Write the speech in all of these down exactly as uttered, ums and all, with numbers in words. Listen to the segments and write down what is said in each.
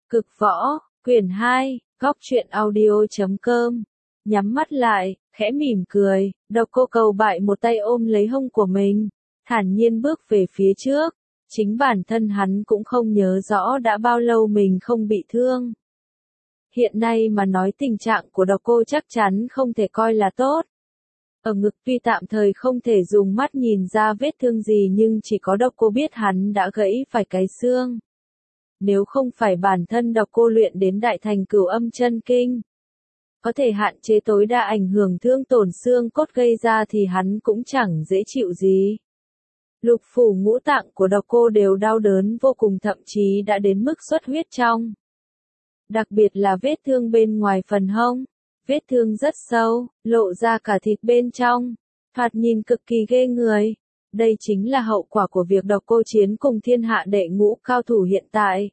Cực võ, quyển hai, góc truyện audio chấm com. Nhắm mắt lại, khẽ mỉm cười, Độc Cô Cầu Bại một tay ôm lấy hông của mình, thản nhiên bước về phía trước. Chính bản thân hắn cũng không nhớ rõ đã bao lâu mình không bị thương. Hiện nay mà nói tình trạng của Độc Cô chắc chắn không thể coi là tốt. Ở ngực tuy tạm thời không thể dùng mắt nhìn ra vết thương gì nhưng chỉ có Độc Cô biết hắn đã gãy phải cái xương. Nếu không phải bản thân Độc Cô luyện đến đại thành cửu âm chân kinh, có thể hạn chế tối đa ảnh hưởng thương tổn xương cốt gây ra thì hắn cũng chẳng dễ chịu gì. Lục phủ ngũ tạng của Độc Cô đều đau đớn vô cùng, thậm chí đã đến mức xuất huyết trong. Đặc biệt là vết thương bên ngoài phần hông, vết thương rất sâu, lộ ra cả thịt bên trong, thoạt nhìn cực kỳ ghê người. Đây chính là hậu quả của việc Độc Cô chiến cùng thiên hạ đệ ngũ cao thủ hiện tại.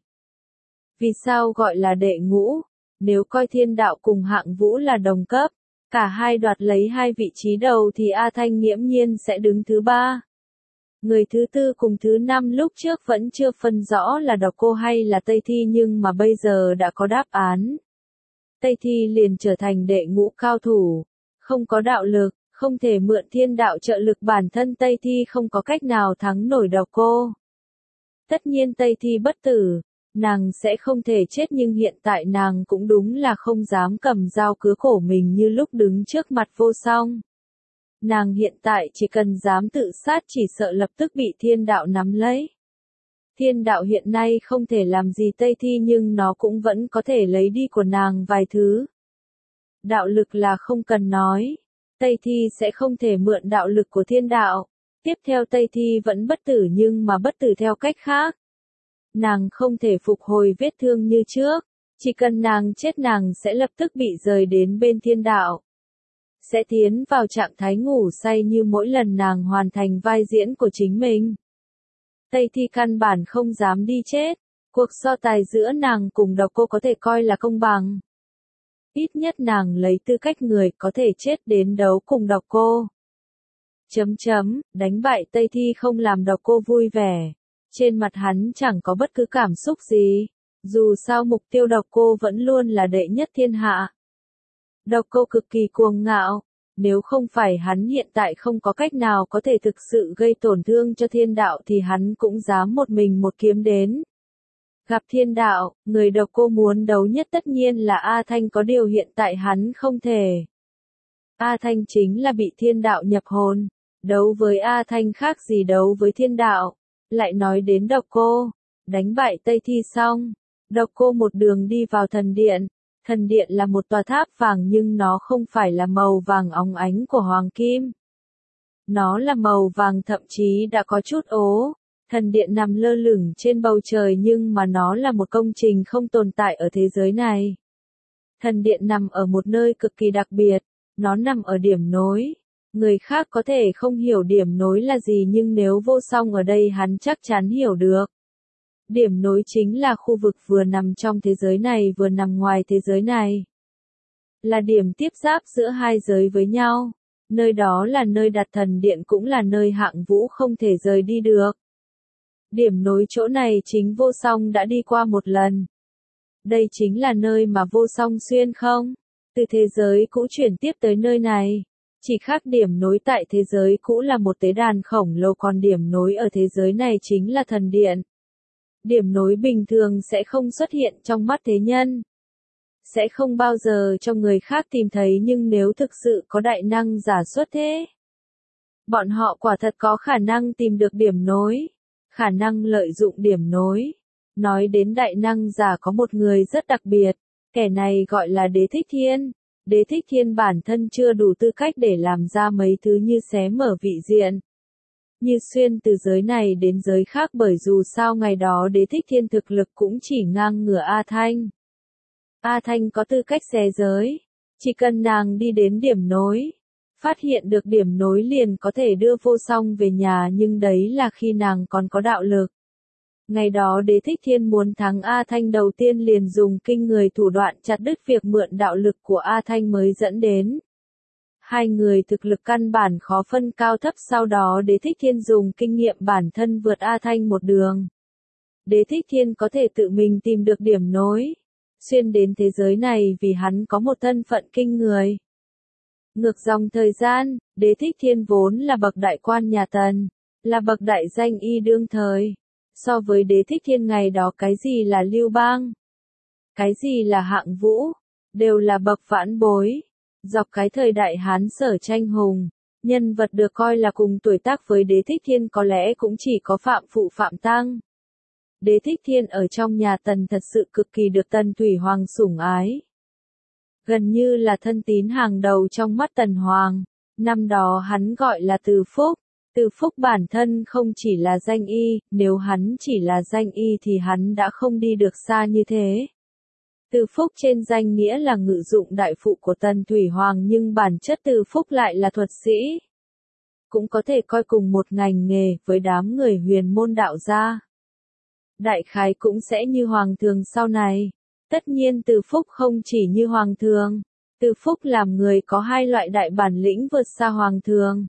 Vì sao gọi là đệ ngũ? Nếu coi thiên đạo cùng hạng vũ là đồng cấp, cả hai đoạt lấy hai vị trí đầu thì A Thanh nghiễm nhiên sẽ đứng thứ ba. Người thứ tư cùng thứ năm lúc trước vẫn chưa phân rõ là Độc Cô hay là Tây Thi, nhưng mà bây giờ đã có đáp án. Tây Thi liền trở thành đệ ngũ cao thủ, không có đạo lực, không thể mượn thiên đạo trợ lực, bản thân Tây Thi không có cách nào thắng nổi Độc Cô. Tất nhiên Tây Thi bất tử, nàng sẽ không thể chết, nhưng hiện tại nàng cũng đúng là không dám cầm dao cứa cổ mình như lúc đứng trước mặt Vô Song. Nàng hiện tại chỉ cần dám tự sát chỉ sợ lập tức bị thiên đạo nắm lấy. Thiên đạo hiện nay không thể làm gì Tây Thi nhưng nó cũng vẫn có thể lấy đi của nàng vài thứ. Đạo lực là không cần nói, Tây Thi sẽ không thể mượn đạo lực của thiên đạo. Tiếp theo Tây Thi vẫn bất tử nhưng mà bất tử theo cách khác. Nàng không thể phục hồi vết thương như trước, chỉ cần nàng chết nàng sẽ lập tức bị rời đến bên thiên đạo. Sẽ tiến vào trạng thái ngủ say như mỗi lần nàng hoàn thành vai diễn của chính mình. Tây Thi căn bản không dám đi chết, cuộc so tài giữa nàng cùng Độc Cô có thể coi là công bằng. Ít nhất nàng lấy tư cách người có thể chết đến đấu cùng Độc Cô. Chấm chấm, đánh bại Tây Thi không làm Độc Cô vui vẻ. Trên mặt hắn chẳng có bất cứ cảm xúc gì, dù sao mục tiêu Độc Cô vẫn luôn là đệ nhất thiên hạ. Độc Cô cực kỳ cuồng ngạo, nếu không phải hắn hiện tại không có cách nào có thể thực sự gây tổn thương cho thiên đạo thì hắn cũng dám một mình một kiếm đến. Gặp thiên đạo, người Độc Cô muốn đấu nhất tất nhiên là A Thanh, có điều hiện tại hắn không thể. A Thanh chính là bị thiên đạo nhập hồn, đấu với A Thanh khác gì đấu với thiên đạo. Lại nói đến Độc Cô, đánh bại Tây Thi xong, Độc Cô một đường đi vào thần điện. Thần điện là một tòa tháp vàng nhưng nó không phải là màu vàng óng ánh của hoàng kim. Nó là màu vàng, thậm chí đã có chút ố. Thần điện nằm lơ lửng trên bầu trời nhưng mà nó là một công trình không tồn tại ở thế giới này. Thần điện nằm ở một nơi cực kỳ đặc biệt, nó nằm ở điểm nối. Người khác có thể không hiểu điểm nối là gì nhưng nếu Vô Song ở đây hắn chắc chắn hiểu được. Điểm nối chính là khu vực vừa nằm trong thế giới này vừa nằm ngoài thế giới này. Là điểm tiếp giáp giữa hai giới với nhau. Nơi đó là nơi đặt thần điện, cũng là nơi hạng vũ không thể rời đi được. Điểm nối chỗ này chính Vô Song đã đi qua một lần. Đây chính là nơi mà Vô Song xuyên không? Từ thế giới cũ chuyển tiếp tới nơi này. Chỉ khác điểm nối tại thế giới cũ là một tế đàn khổng lồ, còn điểm nối ở thế giới này chính là thần điện. Điểm nối bình thường sẽ không xuất hiện trong mắt thế nhân. Sẽ không bao giờ cho người khác tìm thấy, nhưng nếu thực sự có đại năng giả xuất thế, bọn họ quả thật có khả năng tìm được điểm nối, khả năng lợi dụng điểm nối. Nói đến đại năng giả có một người rất đặc biệt, kẻ này gọi là Đế Thích Thiên. Đế Thích Thiên bản thân chưa đủ tư cách để làm ra mấy thứ như xé mở vị diện, như xuyên từ giới này đến giới khác, bởi dù sao ngày đó Đế Thích Thiên thực lực cũng chỉ ngang ngửa A Thanh. A Thanh có tư cách xé giới, chỉ cần nàng đi đến điểm nối, phát hiện được điểm nối liền có thể đưa Vô Song về nhà, nhưng đấy là khi nàng còn có đạo lực. Ngày đó Đế Thích Thiên muốn thắng A Thanh đầu tiên liền dùng kinh người thủ đoạn chặt đứt việc mượn đạo lực của A Thanh mới dẫn đến. Hai người thực lực căn bản khó phân cao thấp, sau đó Đế Thích Thiên dùng kinh nghiệm bản thân vượt A Thanh một đường. Đế Thích Thiên có thể tự mình tìm được điểm nối, xuyên đến thế giới này vì hắn có một thân phận kinh người. Ngược dòng thời gian, Đế Thích Thiên vốn là bậc đại quan nhà Tần, là bậc đại danh y đương thời. So với Đế Thích Thiên ngày đó cái gì là Lưu Bang, cái gì là Hạng Vũ, đều là bậc vãn bối. Dọc cái thời đại Hán Sở tranh hùng, nhân vật được coi là cùng tuổi tác với Đế Thích Thiên có lẽ cũng chỉ có Phạm Phụ Phạm Tăng. Đế Thích Thiên ở trong nhà Tần thật sự cực kỳ được Tần Thủy Hoàng sủng ái. Gần như là thân tín hàng đầu trong mắt Tần Hoàng. Năm đó hắn gọi là Từ Phúc. Từ Phúc bản thân không chỉ là danh y, nếu hắn chỉ là danh y thì hắn đã không đi được xa như thế. Từ Phúc trên danh nghĩa là ngự dụng đại phụ của Tần Thủy Hoàng nhưng bản chất Từ Phúc lại là thuật sĩ. Cũng có thể coi cùng một ngành nghề với đám người huyền môn đạo gia. Đại khái cũng sẽ như Hoàng thường sau này. Tất nhiên Từ Phúc không chỉ như Hoàng thường. Từ Phúc làm người có hai loại đại bản lĩnh vượt xa Hoàng thường.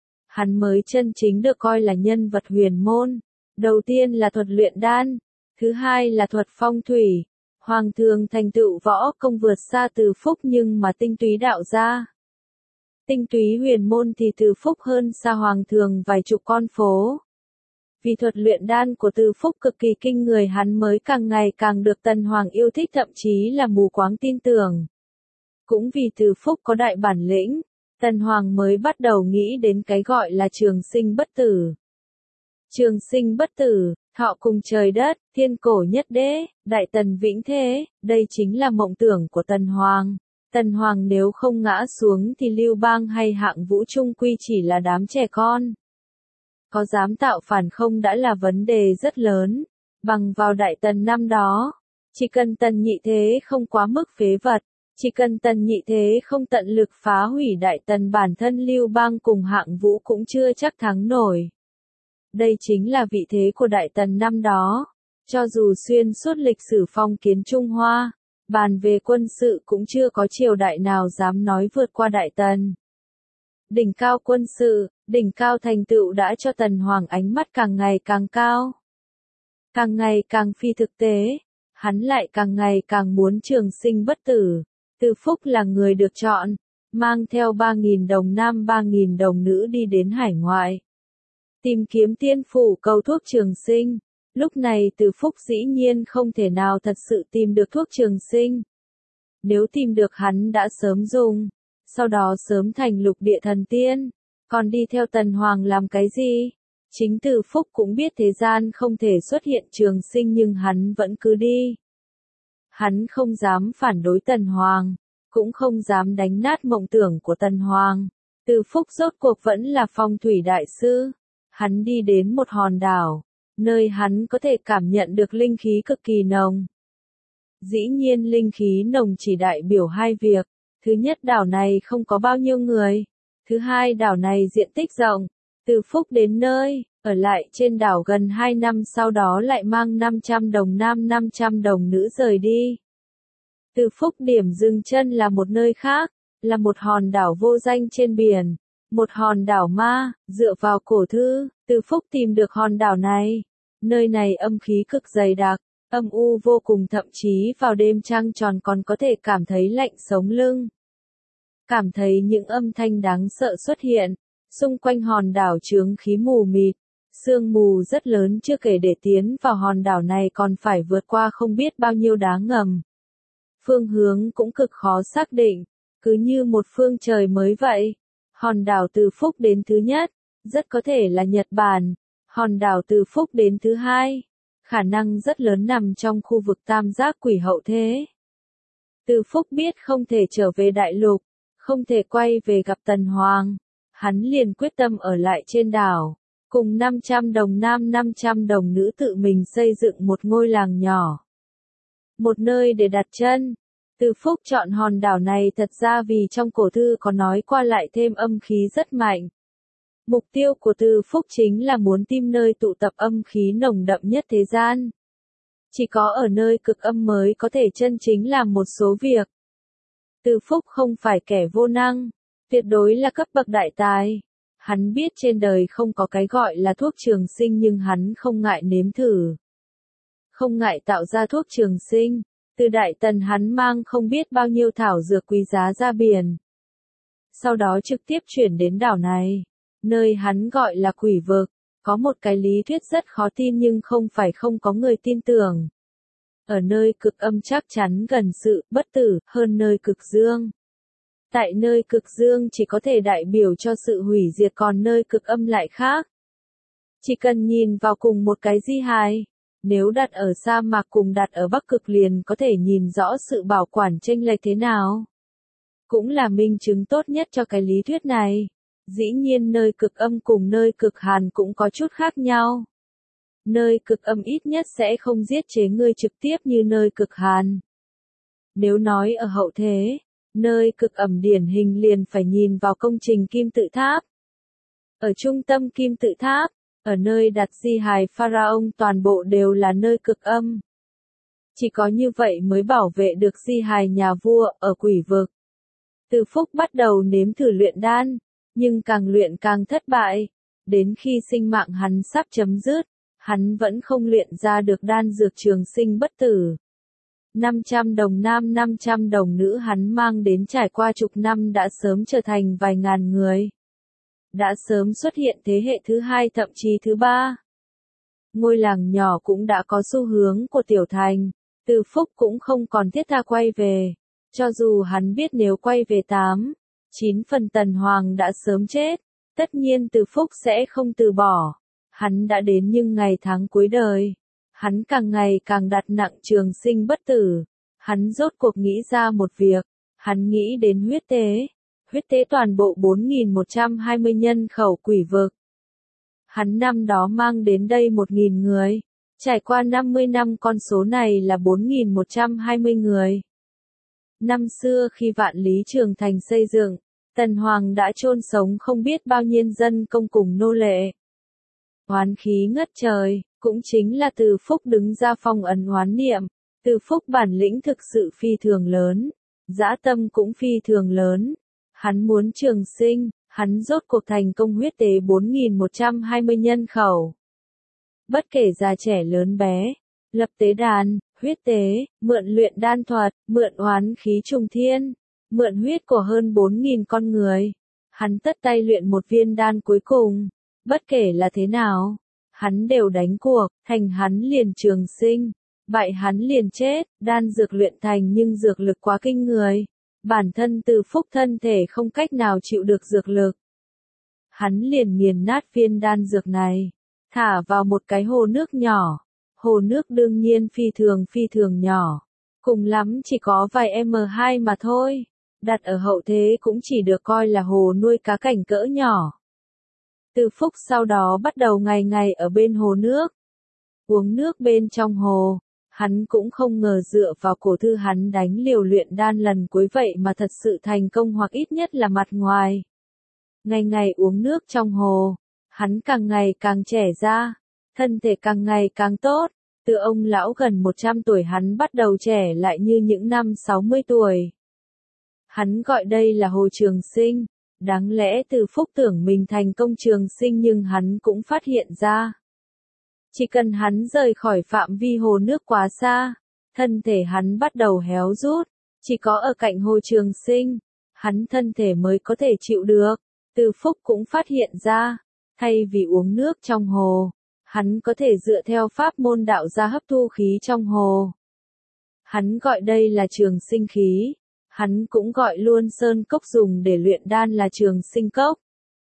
Hắn mới chân chính được coi là nhân vật huyền môn. Đầu tiên là thuật luyện đan. Thứ hai là thuật phong thủy. Hoàng thường thành tựu võ công vượt xa Từ Phúc nhưng mà tinh túy đạo gia. Tinh túy huyền môn thì Từ Phúc hơn xa Hoàng thường vài chục con phố. Vì thuật luyện đan của Từ Phúc cực kỳ kinh người hắn mới càng ngày càng được Tần Hoàng yêu thích thậm chí là mù quáng tin tưởng. Cũng vì Từ Phúc có đại bản lĩnh, Tần Hoàng mới bắt đầu nghĩ đến cái gọi là trường sinh bất tử. Trường sinh bất tử, thọ cùng trời đất, thiên cổ nhất đế, đại tần vĩnh thế, đây chính là mộng tưởng của Tần Hoàng. Tần Hoàng nếu không ngã xuống thì Lưu Bang hay Hạng Vũ chung quy chỉ là đám trẻ con. Có dám tạo phản không đã là vấn đề rất lớn. Bằng vào đại tần năm đó, chỉ cần Tần Nhị Thế không quá mức phế vật, chỉ cần Tần Nhị Thế không tận lực phá hủy đại tần bản thân Lưu Bang cùng Hạng Vũ cũng chưa chắc thắng nổi. Đây chính là vị thế của đại tần năm đó. Cho dù xuyên suốt lịch sử phong kiến Trung Hoa, bàn về quân sự cũng chưa có triều đại nào dám nói vượt qua đại tần. Đỉnh cao quân sự, đỉnh cao thành tựu đã cho Tần Hoàng ánh mắt càng ngày càng cao. Càng ngày càng phi thực tế, hắn lại càng ngày càng muốn trường sinh bất tử. Từ Phúc là người được chọn, mang theo ba nghìn đồng nam ba nghìn đồng nữ đi đến hải ngoại. Tìm kiếm tiên phủ cầu thuốc trường sinh. Lúc này Từ Phúc dĩ nhiên không thể nào thật sự tìm được thuốc trường sinh. Nếu tìm được hắn đã sớm dùng, sau đó sớm thành lục địa thần tiên. Còn đi theo Tần Hoàng làm cái gì? Chính Từ Phúc cũng biết thế gian không thể xuất hiện trường sinh nhưng hắn vẫn cứ đi. Hắn không dám phản đối Tần Hoàng, cũng không dám đánh nát mộng tưởng của Tần Hoàng. Từ Phúc rốt cuộc vẫn là phong thủy đại sư. Hắn đi đến một hòn đảo, nơi hắn có thể cảm nhận được linh khí cực kỳ nồng. Dĩ nhiên linh khí nồng chỉ đại biểu hai việc. Thứ nhất đảo này không có bao nhiêu người. Thứ hai đảo này diện tích rộng. Từ Phúc đến nơi, ở lại trên đảo gần hai năm sau đó lại mang năm trăm đồng nam năm trăm đồng nữ rời đi. Từ Phúc điểm dừng chân là một nơi khác, là một hòn đảo vô danh trên biển. Một hòn đảo ma, dựa vào cổ thư, Từ Phúc tìm được hòn đảo này. Nơi này âm khí cực dày đặc, âm u vô cùng thậm chí vào đêm trăng tròn còn có thể cảm thấy lạnh sống lưng. Cảm thấy những âm thanh đáng sợ xuất hiện, xung quanh hòn đảo chướng khí mù mịt, sương mù rất lớn chưa kể để tiến vào hòn đảo này còn phải vượt qua không biết bao nhiêu đá ngầm. Phương hướng cũng cực khó xác định, cứ như một phương trời mới vậy. Hòn đảo Từ Phúc đến thứ nhất, rất có thể là Nhật Bản. Hòn đảo Từ Phúc đến thứ hai, khả năng rất lớn nằm trong khu vực tam giác quỷ hậu thế. Từ Phúc biết không thể trở về đại lục, không thể quay về gặp Tần Hoàng. Hắn liền quyết tâm ở lại trên đảo, cùng năm trăm đồng nam năm trăm đồng nữ tự mình xây dựng một ngôi làng nhỏ. Một nơi để đặt chân. Từ Phúc chọn hòn đảo này thật ra vì trong cổ thư có nói qua lại thêm âm khí rất mạnh. Mục tiêu của Từ Phúc chính là muốn tìm nơi tụ tập âm khí nồng đậm nhất thế gian. Chỉ có ở nơi cực âm mới có thể chân chính làm một số việc. Từ Phúc không phải kẻ vô năng, tuyệt đối là cấp bậc đại tài. Hắn biết trên đời không có cái gọi là thuốc trường sinh nhưng hắn không ngại nếm thử. không ngại tạo ra thuốc trường sinh. Từ Đại Tần hắn mang không biết bao nhiêu thảo dược quý giá ra biển. Sau đó trực tiếp chuyển đến đảo này, nơi hắn gọi là quỷ vực. Có một cái lý thuyết rất khó tin nhưng không phải không có người tin tưởng. Ở nơi cực âm chắc chắn gần sự bất tử hơn nơi cực dương. Tại nơi cực dương chỉ có thể đại biểu cho sự hủy diệt, còn nơi cực âm lại khác. Chỉ cần nhìn vào cùng một cái di hài, nếu đặt ở sa mạc cùng đặt ở Bắc Cực liền có thể nhìn rõ sự bảo quản chênh lệch thế nào. Cũng là minh chứng tốt nhất cho cái lý thuyết này. Dĩ nhiên nơi cực âm cùng nơi cực hàn cũng có chút khác nhau. Nơi cực âm ít nhất sẽ không giết chế ngươi trực tiếp như nơi cực hàn. Nếu nói ở hậu thế, nơi cực âm điển hình liền phải nhìn vào công trình kim tự tháp. Ở trung tâm kim tự tháp, ở nơi đặt di hài pharaoh toàn bộ đều là nơi cực âm. Chỉ có như vậy mới bảo vệ được di hài nhà vua ở quỷ vực. Từ Phúc bắt đầu nếm thử luyện đan, nhưng càng luyện càng thất bại. Đến khi sinh mạng hắn sắp chấm dứt, hắn vẫn không luyện ra được đan dược trường sinh bất tử. năm trăm đồng nam năm trăm đồng nữ hắn mang đến trải qua chục năm đã sớm trở thành vài ngàn người. Đã sớm xuất hiện thế hệ thứ hai thậm chí thứ ba. Ngôi làng nhỏ cũng đã có xu hướng của tiểu thành, Từ Phúc cũng không còn thiết tha quay về. Cho dù hắn biết nếu quay về tám, chín phần Tần Hoàng đã sớm chết, tất nhiên Từ Phúc sẽ không từ bỏ. Hắn đã đến nhưng ngày tháng cuối đời, hắn càng ngày càng đặt nặng trường sinh bất tử. Hắn rốt cuộc nghĩ ra một việc, hắn nghĩ đến huyết tế. Huyết tế toàn bộ bốn nghìn một trăm hai mươi nhân khẩu quỷ vực. Hắn năm đó mang đến đây một nghìn người, trải qua năm mươi năm con số này là bốn nghìn một trăm hai mươi người. Năm xưa khi Vạn Lý Trường Thành xây dựng, Tần Hoàng đã chôn sống không biết bao nhiêu dân công cùng nô lệ. Oán khí ngất trời, cũng chính là Từ Phúc đứng ra phong ấn oán niệm. Từ Phúc bản lĩnh thực sự phi thường lớn, dã tâm cũng phi thường lớn. Hắn muốn trường sinh, hắn rốt cuộc thành công huyết tế bốn nghìn một trăm hai mươi nhân khẩu. Bất kể già trẻ lớn bé, lập tế đàn, huyết tế, mượn luyện đan thuật, mượn oán khí trùng thiên, mượn huyết của hơn bốn nghìn con người. Hắn tất tay luyện một viên đan cuối cùng, bất kể là thế nào, hắn đều đánh cuộc, thành hắn liền trường sinh, bại hắn liền chết. Đan dược luyện thành nhưng dược lực quá kinh người. Bản thân Từ Phúc thân thể không cách nào chịu được dược lực. Hắn liền nghiền nát viên đan dược này, thả vào một cái hồ nước nhỏ. Hồ nước đương nhiên phi thường phi thường nhỏ, cùng lắm chỉ có vài em hai mà thôi. Đặt ở hậu thế cũng chỉ được coi là hồ nuôi cá cảnh cỡ nhỏ. Từ Phúc sau đó bắt đầu ngày ngày ở bên hồ nước, uống nước bên trong hồ. Hắn cũng không ngờ dựa vào cổ thư hắn đánh liều luyện đan lần cuối vậy mà thật sự thành công, hoặc ít nhất là mặt ngoài. Ngày ngày uống nước trong hồ, hắn càng ngày càng trẻ ra, thân thể càng ngày càng tốt. Từ ông lão gần một trăm tuổi hắn bắt đầu trẻ lại như những năm sáu mươi tuổi. Hắn gọi đây là hồ trường sinh. Đáng lẽ Từ Phúc tưởng mình thành công trường sinh nhưng hắn cũng phát hiện ra. Chỉ cần hắn rời khỏi phạm vi hồ nước quá xa, thân thể hắn bắt đầu héo rút. Chỉ có ở cạnh hồ trường sinh, hắn thân thể mới có thể chịu được. Từ Phúc cũng phát hiện ra, thay vì uống nước trong hồ, hắn có thể dựa theo pháp môn đạo gia hấp thu khí trong hồ. Hắn gọi đây là trường sinh khí. Hắn cũng gọi luôn sơn cốc dùng để luyện đan là trường sinh cốc.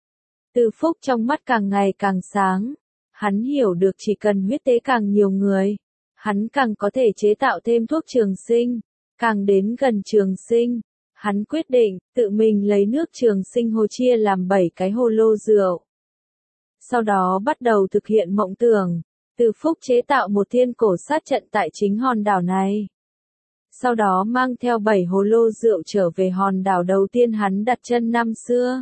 Từ Phúc trong mắt càng ngày càng sáng. Hắn hiểu được chỉ cần huyết tế càng nhiều người, hắn càng có thể chế tạo thêm thuốc trường sinh. Càng đến gần trường sinh, hắn quyết định tự mình lấy nước trường sinh hồ chia làm bảy cái hồ lô rượu. Sau đó bắt đầu thực hiện mộng tưởng. Từ Phúc chế tạo một thiên cổ sát trận tại chính hòn đảo này. Sau đó mang theo bảy hồ lô rượu trở về hòn đảo đầu tiên hắn đặt chân năm xưa.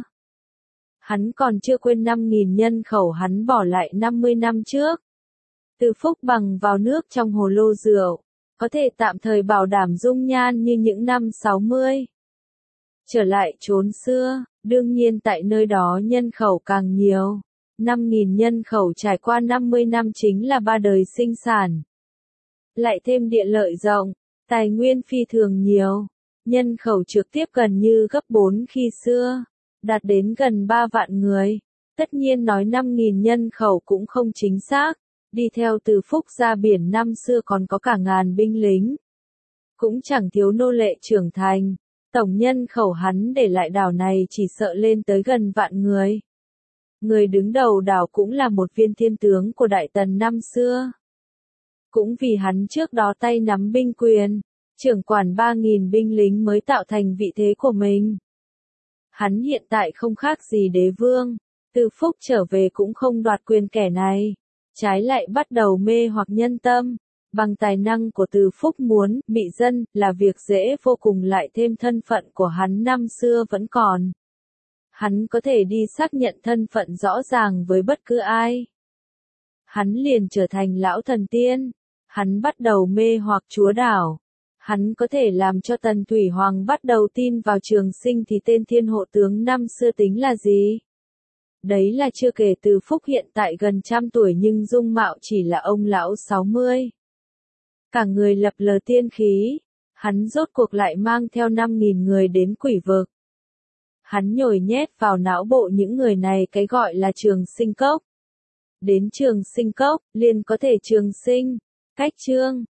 Hắn còn chưa quên năm nghìn nhân khẩu hắn bỏ lại năm mươi năm trước. Từ Phúc bằng vào nước trong hồ lô rượu, có thể tạm thời bảo đảm dung nhan như những năm sáu mươi. Trở lại chốn xưa, đương nhiên tại nơi đó nhân khẩu càng nhiều. năm nghìn nhân khẩu trải qua năm mươi năm chính là ba đời sinh sản. lại thêm địa lợi rộng, tài nguyên phi thường nhiều, nhân khẩu trực tiếp gần như gấp bốn khi xưa, đạt đến gần ba vạn người. Tất nhiên nói năm nghìn nhân khẩu cũng không chính xác, đi theo Từ Phúc ra biển năm xưa còn có cả ngàn binh lính. Cũng chẳng thiếu nô lệ trưởng thành, tổng nhân khẩu hắn để lại đảo này chỉ sợ lên tới gần vạn người. Người đứng đầu đảo cũng là một viên thiên tướng của Đại Tần năm xưa. Cũng vì hắn trước đó tay nắm binh quyền, trưởng quản ba nghìn binh lính mới tạo thành vị thế của mình. Hắn hiện tại không khác gì đế vương, Từ Phúc trở về cũng không đoạt quyền kẻ này, trái lại bắt đầu mê hoặc nhân tâm. Bằng tài năng của Từ Phúc muốn bị dân là việc dễ vô cùng, lại thêm thân phận của hắn năm xưa vẫn còn. Hắn có thể đi xác nhận thân phận rõ ràng với bất cứ ai. Hắn liền trở thành lão thần tiên. Hắn bắt đầu mê hoặc chúa đảo. Hắn có thể làm cho Tần Thủy Hoàng bắt đầu tin vào Trường Sinh, thì tên thiên hộ tướng năm xưa tính là gì? Đấy là chưa kể Từ Phúc hiện tại gần trăm tuổi nhưng dung mạo chỉ là ông lão sáu mươi. Cả người lập lờ tiên khí, hắn rốt cuộc lại mang theo năm nghìn người đến Quỷ Vực. Hắn nhồi nhét vào não bộ những người này cái gọi là Trường Sinh Cốc. Đến Trường Sinh Cốc, liền có thể trường sinh, cách chương.